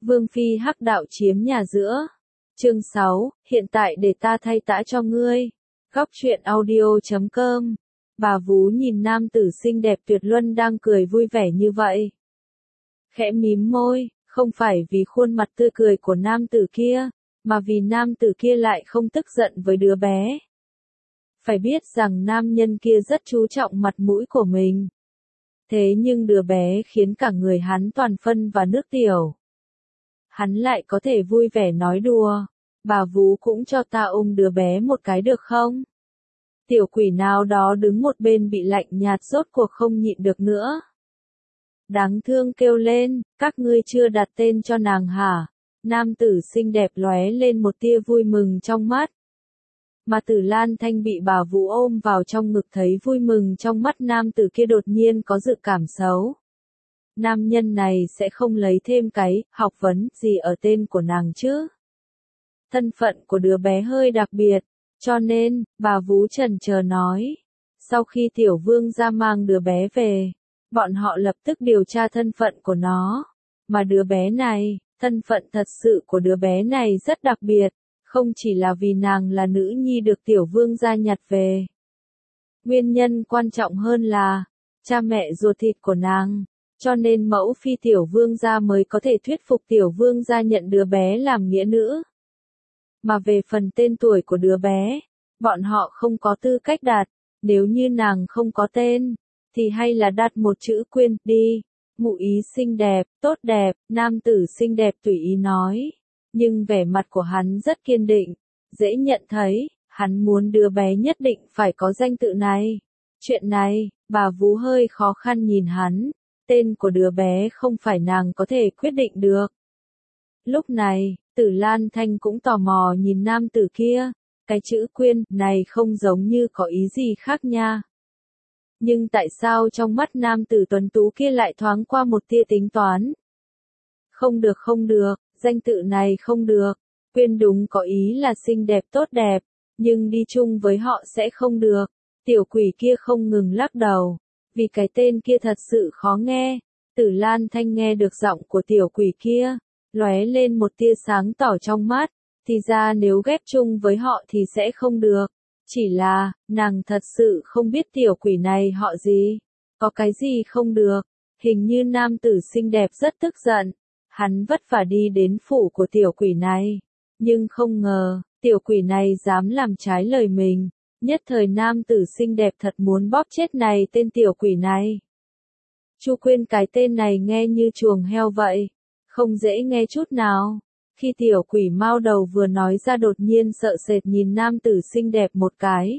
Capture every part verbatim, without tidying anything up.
Vương phi hắc đạo chiếm nhà giữa. Chương sáu, hiện tại để ta thay tã cho ngươi. Góc truyện audio chấm com. Bà Vú nhìn nam tử xinh đẹp tuyệt luân đang cười vui vẻ như vậy. Khẽ mím môi, không phải vì khuôn mặt tươi cười của nam tử kia, mà vì nam tử kia lại không tức giận với đứa bé. Phải biết rằng nam nhân kia rất chú trọng mặt mũi của mình. Thế nhưng đứa bé khiến cả người hắn toàn phân và nước tiểu. Hắn lại có thể vui vẻ nói đùa, bà Vú cũng cho ta ôm đứa bé một cái được không? Tiểu quỷ nào đó đứng một bên bị lạnh nhạt rốt cuộc không nhịn được nữa. Đáng thương kêu lên, các ngươi chưa đặt tên cho nàng hả? Nam tử xinh đẹp lóe lên một tia vui mừng trong mắt. Mà Tử Lan Thanh bị bà Vũ ôm vào trong ngực thấy vui mừng trong mắt nam tử kia đột nhiên có dự cảm xấu. Nam nhân này sẽ không lấy thêm cái học vấn gì ở tên của nàng chứ. Thân phận của đứa bé hơi đặc biệt, cho nên, bà Vú chần chờ nói. Sau khi tiểu vương ra mang đứa bé về, bọn họ lập tức điều tra thân phận của nó. Mà đứa bé này, thân phận thật sự của đứa bé này rất đặc biệt, không chỉ là vì nàng là nữ nhi được tiểu vương gia nhặt về. Nguyên nhân quan trọng hơn là, cha mẹ ruột thịt của nàng, cho nên mẫu phi tiểu vương gia mới có thể thuyết phục tiểu vương gia nhận đứa bé làm nghĩa nữ. Mà về phần tên tuổi của đứa bé, bọn họ không có tư cách đặt, nếu như nàng không có tên, thì hay là đặt một chữ Quyên đi. Ngụ ý xinh đẹp, tốt đẹp, nam tử xinh đẹp tùy ý nói. Nhưng vẻ mặt của hắn rất kiên định, dễ nhận thấy, hắn muốn đứa bé nhất định phải có danh tự này. Chuyện này, bà Vú hơi khó khăn nhìn hắn, tên của đứa bé không phải nàng có thể quyết định được. Lúc này, Tử Lan Thanh cũng tò mò nhìn nam tử kia, cái chữ Quyên này không giống như có ý gì khác nha. Nhưng tại sao trong mắt nam tử tuấn tú kia lại thoáng qua một tia tính toán? Không được không được, danh tự này không được. Quyên đúng có ý là xinh đẹp tốt đẹp, nhưng đi chung với họ sẽ không được. Tiểu quỷ kia không ngừng lắc đầu, vì cái tên kia thật sự khó nghe. Tử Lan Thanh nghe được giọng của tiểu quỷ kia, lóe lên một tia sáng tỏ trong mắt, thì ra nếu ghép chung với họ thì sẽ không được. Chỉ là, nàng thật sự không biết tiểu quỷ này họ gì, có cái gì không được. Hình như nam tử xinh đẹp rất tức giận, hắn vất vả đi đến phủ của tiểu quỷ này, nhưng không ngờ, tiểu quỷ này dám làm trái lời mình. Nhất thời nam tử xinh đẹp thật muốn bóp chết này tên tiểu quỷ này. Chu Quyên cái tên này nghe như chuồng heo vậy, không dễ nghe chút nào. Khi tiểu quỷ mao đầu vừa nói ra đột nhiên sợ sệt nhìn nam tử xinh đẹp một cái.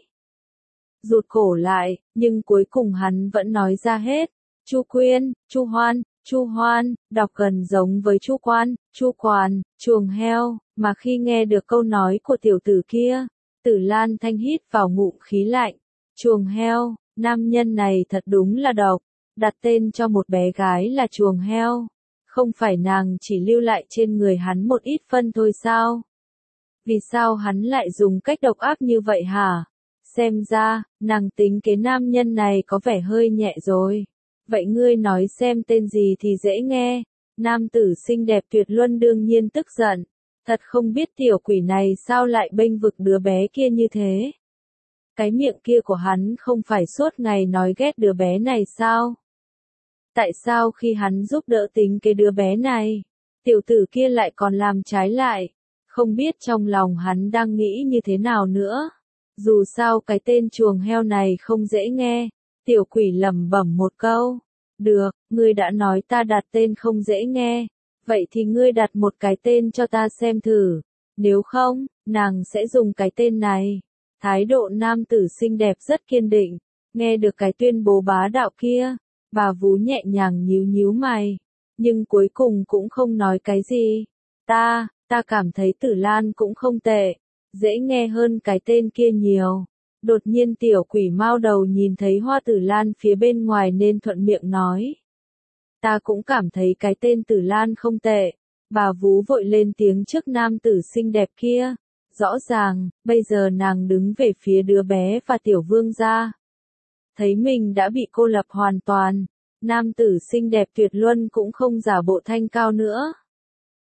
Rụt cổ lại, nhưng cuối cùng hắn vẫn nói ra hết. Chu Quyên, Chu Hoan, Chu Hoan, đọc gần giống với Chu Quan, Chu Quản, chuồng heo, mà khi nghe được câu nói của tiểu tử kia, Tử Lan Thanh hít vào ngụm khí lạnh. Chuồng heo, nam nhân này thật đúng là độc, đặt tên cho một bé gái là chuồng heo. Không phải nàng chỉ lưu lại trên người hắn một ít phân thôi sao? Vì sao hắn lại dùng cách độc ác như vậy hả? Xem ra, nàng tính kế nam nhân này có vẻ hơi nhẹ rồi. Vậy ngươi nói xem tên gì thì dễ nghe. Nam tử xinh đẹp tuyệt luân đương nhiên tức giận. Thật không biết tiểu quỷ này sao lại bênh vực đứa bé kia như thế. Cái miệng kia của hắn không phải suốt ngày nói ghét đứa bé này sao? Tại sao khi hắn giúp đỡ tính cái đứa bé này, tiểu tử kia lại còn làm trái lại? Không biết trong lòng hắn đang nghĩ như thế nào nữa. Dù sao cái tên chuồng heo này không dễ nghe. Tiểu quỷ lẩm bẩm một câu. Được, ngươi đã nói ta đặt tên không dễ nghe. Vậy thì ngươi đặt một cái tên cho ta xem thử. Nếu không, nàng sẽ dùng cái tên này. Thái độ nam tử xinh đẹp rất kiên định. Nghe được cái tuyên bố bá đạo kia, bà Vú nhẹ nhàng nhíu nhíu mày. Nhưng cuối cùng cũng không nói cái gì. Ta, ta cảm thấy Tử Lan cũng không tệ. Dễ nghe hơn cái tên kia nhiều. Đột nhiên tiểu quỷ mao đầu nhìn thấy Hoa Tử Lan phía bên ngoài nên thuận miệng nói. Ta cũng cảm thấy cái tên Tử Lan không tệ. Bà Vú vội lên tiếng trước nam tử xinh đẹp kia. Rõ ràng, bây giờ nàng đứng về phía đứa bé và tiểu vương gia. Thấy mình đã bị cô lập hoàn toàn. Nam tử xinh đẹp tuyệt luân cũng không giả bộ thanh cao nữa.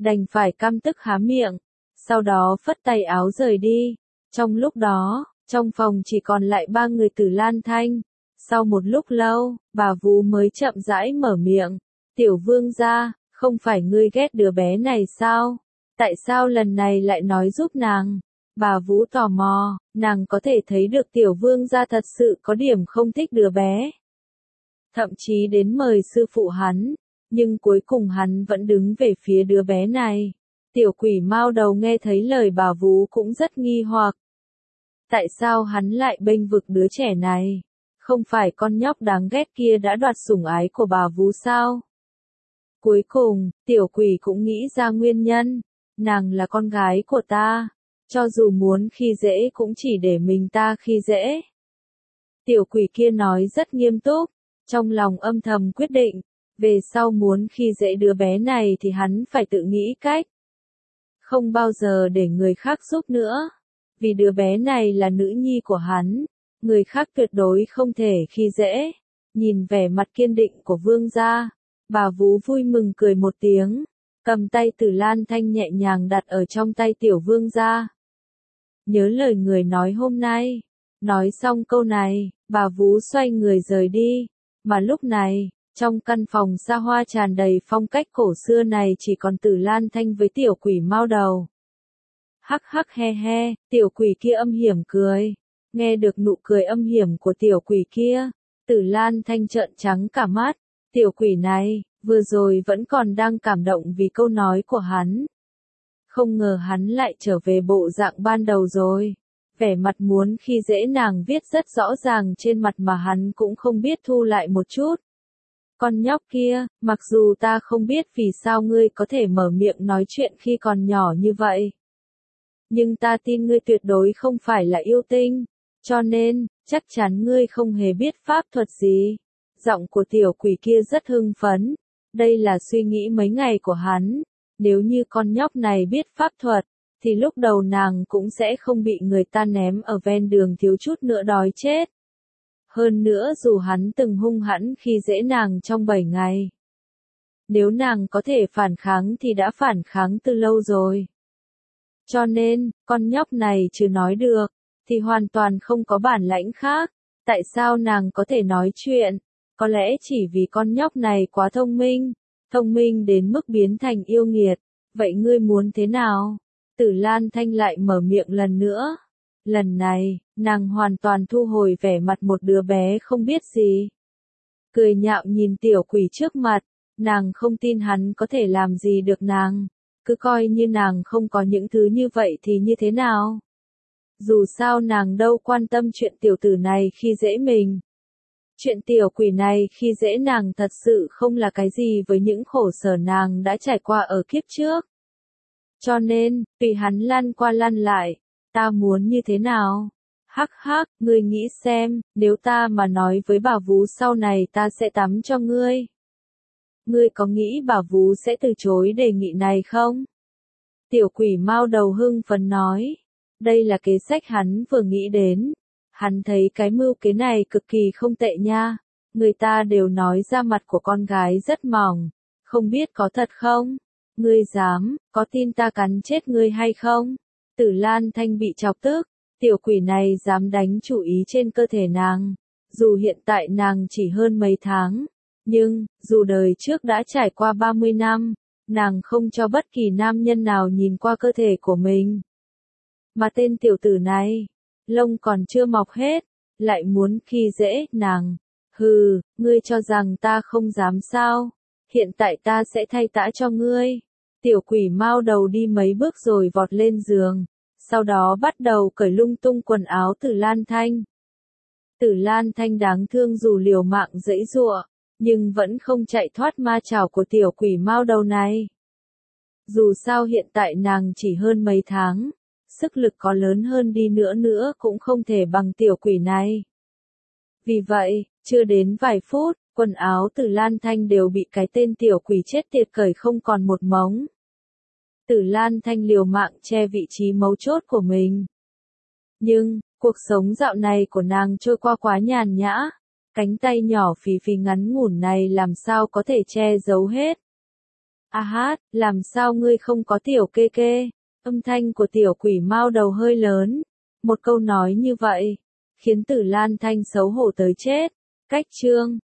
đành phải căm tức há miệng, sau đó phất tay áo rời đi. Trong lúc đó, trong phòng chỉ còn lại ba người Tử Lan Thanh. Sau một lúc lâu, bà Vú mới chậm rãi mở miệng. Tiểu vương gia, không phải ngươi ghét đứa bé này sao? Tại sao lần này lại nói giúp nàng? Bà Vú tò mò, nàng có thể thấy được tiểu vương gia thật sự có điểm không thích đứa bé. Thậm chí đến mời sư phụ hắn, nhưng cuối cùng hắn vẫn đứng về phía đứa bé này. Tiểu quỷ mao đầu nghe thấy lời bà Vú cũng rất nghi hoặc. Tại sao hắn lại bênh vực đứa trẻ này? Không phải con nhóc đáng ghét kia đã đoạt sủng ái của bà Vú sao? Cuối cùng, tiểu quỷ cũng nghĩ ra nguyên nhân. Nàng là con gái của ta. Cho dù muốn khi dễ cũng chỉ để mình ta khi dễ. Tiểu quỷ kia nói rất nghiêm túc. Trong lòng âm thầm quyết định. Về sau muốn khi dễ đứa bé này thì hắn phải tự nghĩ cách. Không bao giờ để người khác giúp nữa. Vì đứa bé này là nữ nhi của hắn. Người khác tuyệt đối không thể khi dễ. Nhìn vẻ mặt kiên định của vương gia, bà Vú vui mừng cười một tiếng, cầm tay Tử Lan Thanh nhẹ nhàng đặt ở trong tay tiểu vương gia. Nhớ lời người nói hôm nay. Nói xong câu này, bà Vú xoay người rời đi. Mà lúc này, trong căn phòng xa hoa tràn đầy phong cách cổ xưa này chỉ còn Tử Lan Thanh với tiểu quỷ mao đầu. Hắc hắc he he, tiểu quỷ kia âm hiểm cười. Nghe được nụ cười âm hiểm của tiểu quỷ kia, Tử Lan Thanh trợn trắng cả mắt. Tiểu quỷ này, vừa rồi vẫn còn đang cảm động vì câu nói của hắn. Không ngờ hắn lại trở về bộ dạng ban đầu rồi. Vẻ mặt muốn khi dễ nàng viết rất rõ ràng trên mặt mà hắn cũng không biết thu lại một chút. Con nhóc kia, mặc dù ta không biết vì sao ngươi có thể mở miệng nói chuyện khi còn nhỏ như vậy. Nhưng ta tin ngươi tuyệt đối không phải là yêu tinh. Cho nên, chắc chắn ngươi không hề biết pháp thuật gì. Giọng của tiểu quỷ kia rất hưng phấn. Đây là suy nghĩ mấy ngày của hắn. Nếu như con nhóc này biết pháp thuật, thì lúc đầu nàng cũng sẽ không bị người ta ném ở ven đường thiếu chút nữa đói chết. Hơn nữa dù hắn từng hung hãn khi dễ nàng trong bảy ngày. Nếu nàng có thể phản kháng thì đã phản kháng từ lâu rồi. Cho nên, con nhóc này chưa nói được, thì hoàn toàn không có bản lãnh khác. Tại sao nàng có thể nói chuyện? Có lẽ chỉ vì con nhóc này quá thông minh, thông minh đến mức biến thành yêu nghiệt. Vậy ngươi muốn thế nào? Tử Lan Thanh lại mở miệng lần nữa. Lần này, nàng hoàn toàn thu hồi vẻ mặt một đứa bé không biết gì. Cười nhạo nhìn tiểu quỷ trước mặt, nàng không tin hắn có thể làm gì được nàng. Cứ coi như nàng không có những thứ như vậy thì như thế nào? Dù sao nàng đâu quan tâm chuyện tiểu tử này khi dễ mình. Chuyện tiểu quỷ này khi dễ nàng thật sự không là cái gì với những khổ sở nàng đã trải qua ở kiếp trước. Cho nên, tùy hắn lăn qua lăn lại, ta muốn như thế nào? Hắc hắc, ngươi nghĩ xem, nếu ta mà nói với bà Vú sau này ta sẽ tắm cho ngươi. Ngươi có nghĩ bà Vú sẽ từ chối đề nghị này không? Tiểu quỷ mao đầu hưng phấn nói. Đây là kế sách hắn vừa nghĩ đến. Hắn thấy cái mưu kế này cực kỳ không tệ nha. Người ta đều nói da mặt của con gái rất mỏng. Không biết có thật không? Ngươi dám, có tin ta cắn chết ngươi hay không? Tử Lan Thanh bị chọc tức. Tiểu quỷ này dám đánh chủ ý trên cơ thể nàng. Dù hiện tại nàng chỉ hơn mấy tháng. Nhưng, dù đời trước đã trải qua ba mươi năm, nàng không cho bất kỳ nam nhân nào nhìn qua cơ thể của mình. Mà tên tiểu tử này, lông còn chưa mọc hết, lại muốn khi dễ nàng. Hừ, ngươi cho rằng ta không dám sao? Hiện tại ta sẽ thay tã cho ngươi. Tiểu quỷ mao đầu đi mấy bước rồi vọt lên giường, sau đó bắt đầu cởi lung tung quần áo Tử Lan Thanh. Tử Lan Thanh đáng thương dù liều mạng giãy giụa, nhưng vẫn không chạy thoát ma chảo của tiểu quỷ mao đầu này. Dù sao hiện tại nàng chỉ hơn mấy tháng, sức lực có lớn hơn đi nữa nữa cũng không thể bằng tiểu quỷ này. Vì vậy, chưa đến vài phút, quần áo Tử Lan Thanh đều bị cái tên tiểu quỷ chết tiệt cởi không còn một mống. Tử Lan Thanh liều mạng che vị trí mấu chốt của mình. Nhưng, cuộc sống dạo này của nàng trôi qua quá nhàn nhã. Cánh tay nhỏ phì phì ngắn ngủn này làm sao có thể che giấu hết. A hát, làm sao ngươi không có tiểu kê kê? Âm thanh của tiểu quỷ mao đầu hơi lớn. Một câu nói như vậy, khiến Tử Lan Thanh xấu hổ tới chết. Cách chương